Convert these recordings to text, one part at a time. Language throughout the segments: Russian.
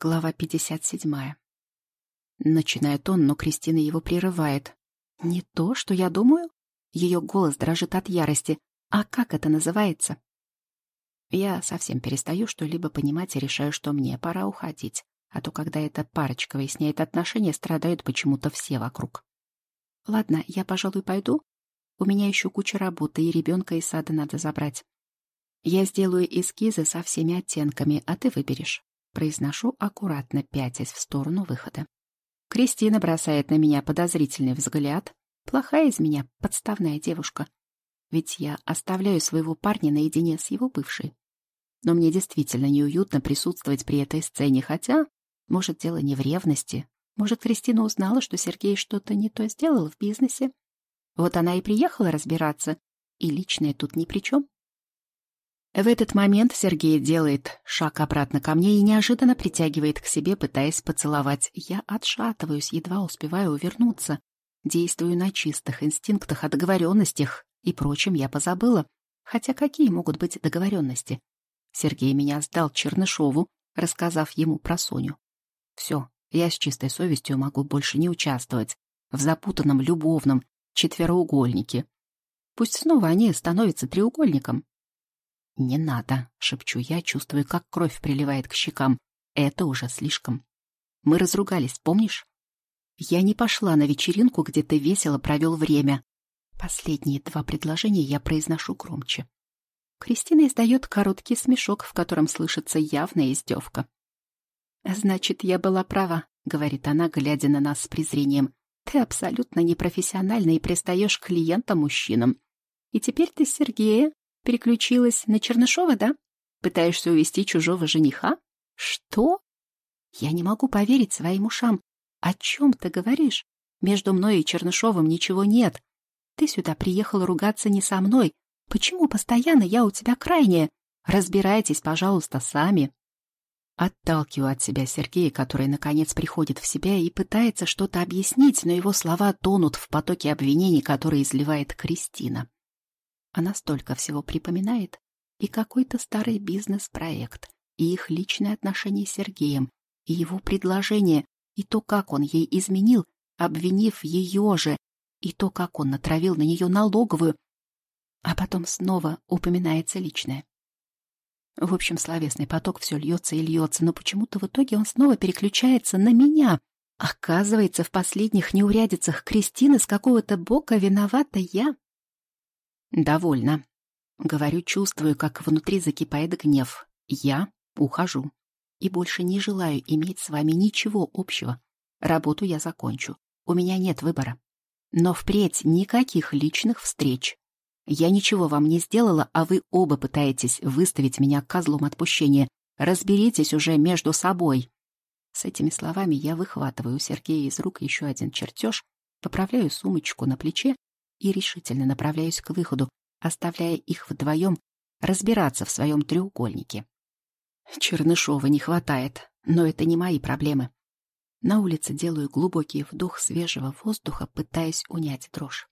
Глава 57. Начинает он, но Кристина его прерывает. «Не то, что я думаю?» Ее голос дрожит от ярости. «А как это называется?» Я совсем перестаю что-либо понимать и решаю, что мне пора уходить. А то, когда эта парочка выясняет отношения, страдают почему-то все вокруг. «Ладно, я, пожалуй, пойду. У меня еще куча работы, и ребенка из сада надо забрать. Я сделаю эскизы со всеми оттенками, а ты выберешь». Произношу, аккуратно пятясь в сторону выхода. Кристина бросает на меня подозрительный взгляд. Плохая из меня подставная девушка. Ведь я оставляю своего парня наедине с его бывшей. Но мне действительно неуютно присутствовать при этой сцене, хотя, может, дело не в ревности. Может, Кристина узнала, что Сергей что-то не то сделал в бизнесе. Вот она и приехала разбираться, и личное тут ни при чем. В этот момент Сергей делает шаг обратно ко мне и неожиданно притягивает к себе, пытаясь поцеловать. Я отшатываюсь, едва успеваю увернуться. Действую на чистых инстинктах, о договоренностях и прочем я позабыла. Хотя какие могут быть договоренности? Сергей меня сдал Чернышову, рассказав ему про Соню. Все, я с чистой совестью могу больше не участвовать в запутанном любовном четвероугольнике. Пусть снова они становятся треугольником. «Не надо», — шепчу я, чувствую, как кровь приливает к щекам. «Это уже слишком. Мы разругались, помнишь? Я не пошла на вечеринку, где ты весело провел время». Последние два предложения я произношу громче. Кристина издает короткий смешок, в котором слышится явная издевка. «Значит, я была права», — говорит она, глядя на нас с презрением. «Ты абсолютно непрофессиональна и пристаешь к клиентам-мужчинам. И теперь ты с Сергея переключилась на Чернышова, да? Пытаешься увести чужого жениха? Что? Я не могу поверить своим ушам. О чем ты говоришь? Между мной и Чернышовым ничего нет. Ты сюда приехала ругаться не со мной. Почему постоянно я у тебя крайняя? Разбирайтесь, пожалуйста, сами». Отталкиваю от себя Сергея, который, наконец, приходит в себя и пытается что-то объяснить, но его слова тонут в потоке обвинений, которые изливает Кристина. Она столько всего припоминает. И какой-то старый бизнес-проект, и их личные отношения с Сергеем, и его предложение, и то, как он ей изменил, обвинив ее же, и то, как он натравил на нее налоговую, а потом снова упоминается личное. В общем, словесный поток все льется и льется, но почему-то в итоге он снова переключается на меня. Оказывается, в последних неурядицах Кристины с какого-то бока виновата я. «Довольно», — говорю, чувствую, как внутри закипает гнев. «Я ухожу и больше не желаю иметь с вами ничего общего. Работу я закончу. У меня нет выбора. Но впредь никаких личных встреч. Я ничего вам не сделала, а вы оба пытаетесь выставить меня козлом отпущения. Разберитесь уже между собой». С этими словами я выхватываю у Сергея из рук еще один чертеж, поправляю сумочку на плече и решительно направляюсь к выходу, оставляя их вдвоем разбираться в своем треугольнике. Чернышова не хватает, но это не мои проблемы. На улице делаю глубокий вдох свежего воздуха, пытаясь унять дрожь.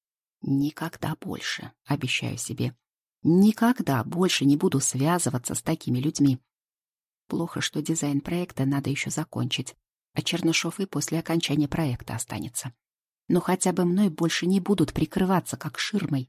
Никогда больше, обещаю себе, никогда больше не буду связываться с такими людьми. Плохо, что дизайн проекта надо еще закончить, а Чернышов и после окончания проекта останется. Но хотя бы мной больше не будут прикрываться, как ширмой.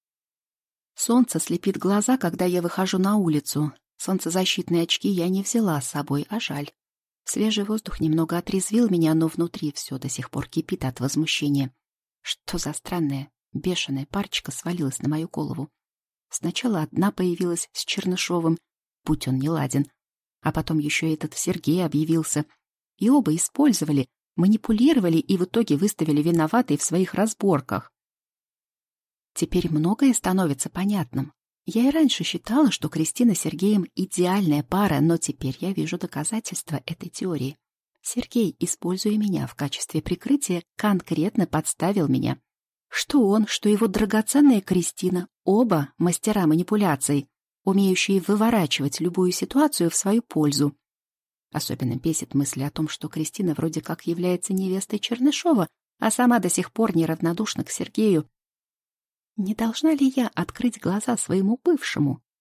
Солнце слепит глаза, когда я выхожу на улицу. Солнцезащитные очки я не взяла с собой, а жаль. Свежий воздух немного отрезвил меня, но внутри все до сих пор кипит от возмущения. Что за странная, бешеная парочка свалилась на мою голову? Сначала одна появилась с Чернышовым, будь он неладен, а потом еще этот Сергей объявился. И оба использовали, манипулировали и в итоге выставили виноватой в своих разборках. Теперь многое становится понятным. Я и раньше считала, что Кристина с Сергеем идеальная пара, но теперь я вижу доказательства этой теории. Сергей, используя меня в качестве прикрытия, конкретно подставил меня. Что он, что его драгоценная Кристина, оба мастера манипуляций, умеющие выворачивать любую ситуацию в свою пользу. Особенно бесит мысль о том, что Кристина вроде как является невестой Чернышова, а сама до сих пор неравнодушна к Сергею. Не должна ли я открыть глаза своему бывшему?